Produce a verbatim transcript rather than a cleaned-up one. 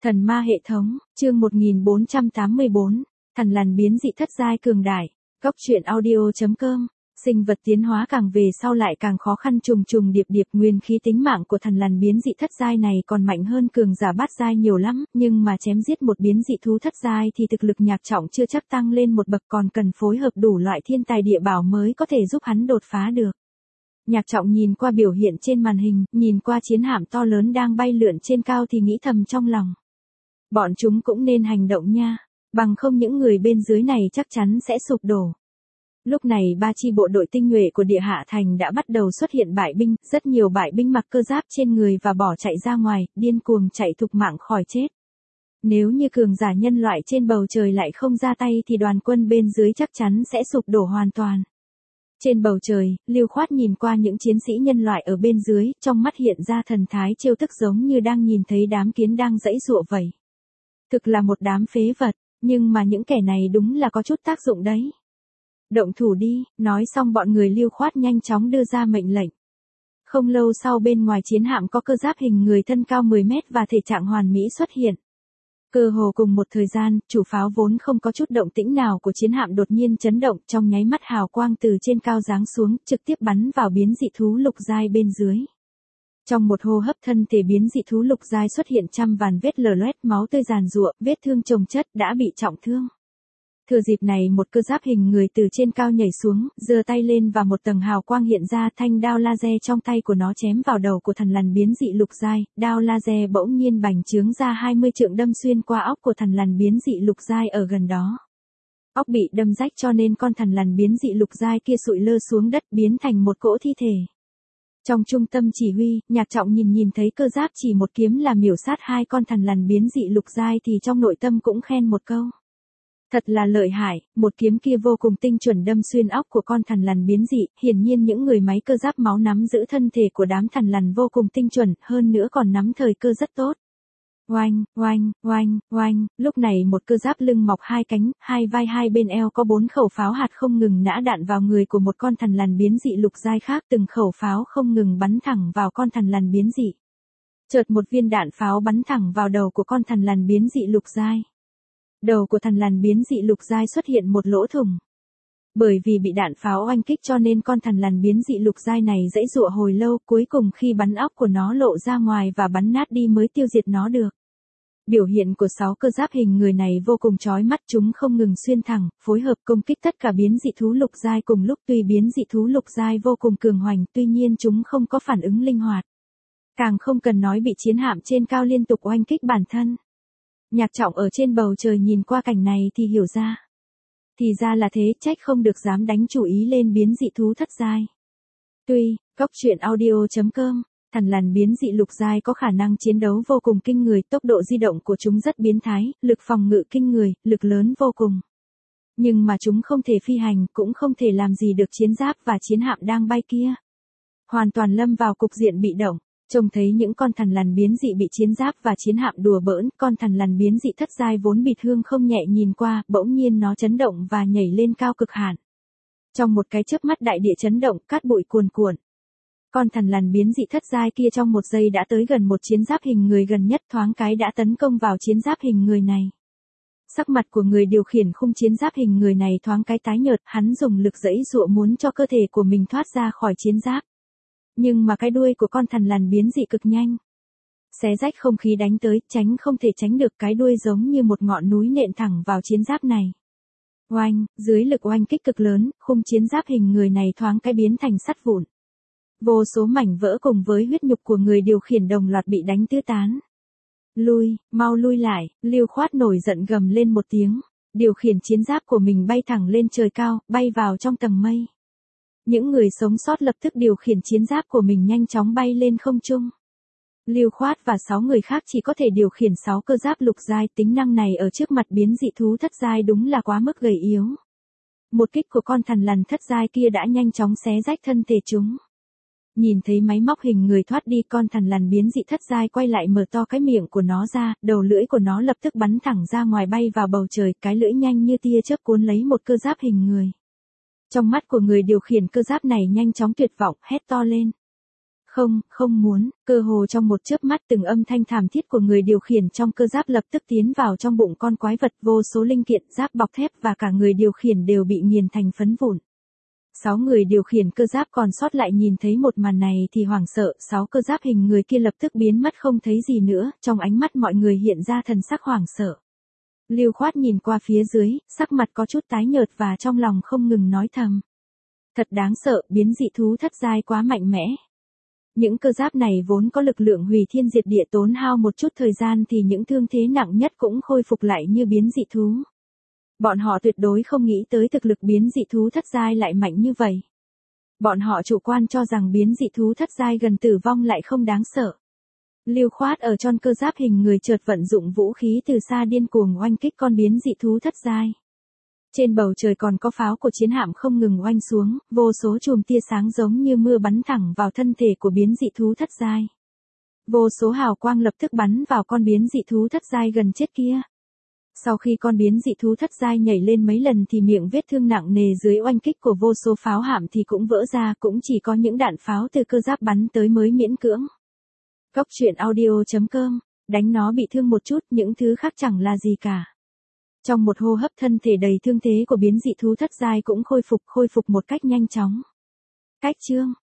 Thần ma hệ thống, chương một nghìn bốn trăm tám mươi bốn, thần lằn biến dị thất giai cường đại, góc truyện audio.com, sinh vật tiến hóa càng về sau lại càng khó khăn trùng trùng điệp điệp nguyên khí tính mạng của thần lằn biến dị thất giai này còn mạnh hơn cường giả bát giai nhiều lắm, nhưng mà chém giết một biến dị thú thất giai thì thực lực nhạc trọng chưa chắc tăng lên một bậc còn cần phối hợp đủ loại thiên tài địa bảo mới có thể giúp hắn đột phá được. Nhạc trọng nhìn qua biểu hiện trên màn hình, nhìn qua chiến hạm to lớn đang bay lượn trên cao thì nghĩ thầm trong lòng. Bọn chúng cũng nên hành động nha, bằng không những người bên dưới này chắc chắn sẽ sụp đổ. Lúc này ba chi bộ đội tinh nhuệ của địa hạ thành đã bắt đầu xuất hiện bại binh, rất nhiều bại binh mặc cơ giáp trên người và bỏ chạy ra ngoài, điên cuồng chạy thục mạng khỏi chết. Nếu như cường giả nhân loại trên bầu trời lại không ra tay thì đoàn quân bên dưới chắc chắn sẽ sụp đổ hoàn toàn. Trên bầu trời, Lưu Khoát nhìn qua những chiến sĩ nhân loại ở bên dưới, trong mắt hiện ra thần thái trêu tức giống như đang nhìn thấy đám kiến đang giãy giụa vậy. Thực là một đám phế vật, nhưng mà những kẻ này đúng là có chút tác dụng đấy. Động thủ đi, nói xong bọn người Lưu Khoát nhanh chóng đưa ra mệnh lệnh. Không lâu sau bên ngoài chiến hạm có cơ giáp hình người thân cao mười mét và thể trạng hoàn mỹ xuất hiện. Cơ hồ cùng một thời gian, chủ pháo vốn không có chút động tĩnh nào của chiến hạm đột nhiên chấn động, trong nháy mắt hào quang từ trên cao giáng xuống, trực tiếp bắn vào biến dị thú lục giai bên dưới. Trong một hô hấp thân thể biến dị thú lục giai xuất hiện trăm vàn vết lở loét, máu tươi giàn giụa, vết thương chồng chất, đã bị trọng thương. Thừa dịp này một cơ giáp hình người từ trên cao nhảy xuống, giơ tay lên và một tầng hào quang hiện ra, thanh đao laser trong tay của nó chém vào đầu của thần lằn biến dị lục giai, đao laser bỗng nhiên bành trướng ra hai mươi trượng đâm xuyên qua óc của thần lằn biến dị lục giai ở gần đó. Óc bị đâm rách cho nên con thần lằn biến dị lục giai kia sụi lơ xuống đất biến thành một cỗ thi thể. Trong trung tâm chỉ huy, Nhạc Trọng nhìn nhìn thấy cơ giáp chỉ một kiếm là miểu sát hai con thần lằn biến dị lục giai thì trong nội tâm cũng khen một câu. Thật là lợi hại, một kiếm kia vô cùng tinh chuẩn đâm xuyên óc của con thần lằn biến dị, hiển nhiên những người máy cơ giáp máu nắm giữ thân thể của đám thần lằn vô cùng tinh chuẩn, hơn nữa còn nắm thời cơ rất tốt. Oanh, oanh, oanh, oanh, lúc này một cơ giáp lưng mọc hai cánh, hai vai hai bên eo có bốn khẩu pháo hạt không ngừng nã đạn vào người của một con thần lằn biến dị lục giai khác, từng khẩu pháo không ngừng bắn thẳng vào con thần lằn biến dị. Chợt một viên đạn pháo bắn thẳng vào đầu của con thần lằn biến dị lục giai. Đầu của thần lằn biến dị lục giai xuất hiện một lỗ thủng. Bởi vì bị đạn pháo oanh kích cho nên con thần lằn biến dị lục giai này giãy giụa hồi lâu, cuối cùng khi bắn óc của nó lộ ra ngoài và bắn nát đi mới tiêu diệt nó được. Biểu hiện của sáu cơ giáp hình người này vô cùng chói mắt, chúng không ngừng xuyên thẳng, phối hợp công kích tất cả biến dị thú lục giai cùng lúc, tuy biến dị thú lục giai vô cùng cường hoành, tuy nhiên chúng không có phản ứng linh hoạt. Càng không cần nói bị chiến hạm trên cao liên tục oanh kích bản thân. Nhạc Trọng ở trên bầu trời nhìn qua cảnh này thì hiểu ra. Thì ra là thế, trách không được dám đánh chủ ý lên biến dị thú thất giai. Tuy, góc truyện audio.com, thần lằn biến dị lục giai có khả năng chiến đấu vô cùng kinh người, tốc độ di động của chúng rất biến thái, lực phòng ngự kinh người, lực lớn vô cùng. Nhưng mà chúng không thể phi hành, cũng không thể làm gì được chiến giáp và chiến hạm đang bay kia. Hoàn toàn lâm vào cục diện bị động. Trông thấy những con thần lằn biến dị bị chiến giáp và chiến hạm đùa bỡn, con thần lằn biến dị thất giai vốn bị thương không nhẹ nhìn qua, bỗng nhiên nó chấn động và nhảy lên cao cực hạn. Trong một cái chớp mắt đại địa chấn động, cát bụi cuồn cuộn. Con thần lằn biến dị thất giai kia trong một giây đã tới gần một chiến giáp hình người gần nhất, thoáng cái đã tấn công vào chiến giáp hình người này. Sắc mặt của người điều khiển khung chiến giáp hình người này thoáng cái tái nhợt, hắn dùng lực giãy giụa muốn cho cơ thể của mình thoát ra khỏi chiến giáp. Nhưng mà cái đuôi của con thần lằn biến dị cực nhanh. Xé rách không khí đánh tới, tránh không thể tránh được, cái đuôi giống như một ngọn núi nện thẳng vào chiến giáp này. Oanh, dưới lực oanh kích cực lớn, khung chiến giáp hình người này thoáng cái biến thành sắt vụn. Vô số mảnh vỡ cùng với huyết nhục của người điều khiển đồng loạt bị đánh tứ tán. Lui, mau lui lại, Lưu Khoát nổi giận gầm lên một tiếng, điều khiển chiến giáp của mình bay thẳng lên trời cao, bay vào trong tầng mây. Những người sống sót lập tức điều khiển chiến giáp của mình nhanh chóng bay lên không trung. Lưu Khoát và sáu người khác chỉ có thể điều khiển sáu cơ giáp lục giai, tính năng này ở trước mặt biến dị thú thất giai đúng là quá mức gầy yếu. Một kích của con thần lằn thất giai kia đã nhanh chóng xé rách thân thể chúng. Nhìn thấy máy móc hình người thoát đi, con thần lằn biến dị thất giai quay lại mở to cái miệng của nó ra, đầu lưỡi của nó lập tức bắn thẳng ra ngoài bay vào bầu trời, cái lưỡi nhanh như tia chớp cuốn lấy một cơ giáp hình người. Trong mắt của người điều khiển cơ giáp này nhanh chóng tuyệt vọng, hét to lên. Không, không muốn, cơ hồ trong một chớp mắt từng âm thanh thảm thiết của người điều khiển trong cơ giáp lập tức tiến vào trong bụng con quái vật, vô số linh kiện, giáp bọc thép và cả người điều khiển đều bị nghiền thành phấn vụn. Sáu người điều khiển cơ giáp còn sót lại nhìn thấy một màn này thì hoảng sợ, sáu cơ giáp hình người kia lập tức biến mất không thấy gì nữa, trong ánh mắt mọi người hiện ra thần sắc hoảng sợ. Lưu Khoát nhìn qua phía dưới, sắc mặt có chút tái nhợt và trong lòng không ngừng nói thầm. Thật đáng sợ, biến dị thú thất giai quá mạnh mẽ. Những cơ giáp này vốn có lực lượng hủy thiên diệt địa, tốn hao một chút thời gian thì những thương thế nặng nhất cũng khôi phục lại như biến dị thú. Bọn họ tuyệt đối không nghĩ tới thực lực biến dị thú thất giai lại mạnh như vậy. Bọn họ chủ quan cho rằng biến dị thú thất giai gần tử vong lại không đáng sợ. Lưu Khoát ở trong cơ giáp hình người chợt vận dụng vũ khí từ xa điên cuồng oanh kích con biến dị thú thất giai. Trên bầu trời còn có pháo của chiến hạm không ngừng oanh xuống, vô số chùm tia sáng giống như mưa bắn thẳng vào thân thể của biến dị thú thất giai. Vô số hào quang lập tức bắn vào con biến dị thú thất giai gần chết kia. Sau khi con biến dị thú thất giai nhảy lên mấy lần thì miệng vết thương nặng nề dưới oanh kích của vô số pháo hạm thì cũng vỡ ra, cũng chỉ có những đạn pháo từ cơ giáp bắn tới mới miễn cưỡng. Cốc truyện audio chấm com, đánh nó bị thương một chút, những thứ khác chẳng là gì cả. Trong một hô hấp thân thể đầy thương thế của biến dị thú thất giai cũng khôi phục, khôi phục một cách nhanh chóng. Cách chương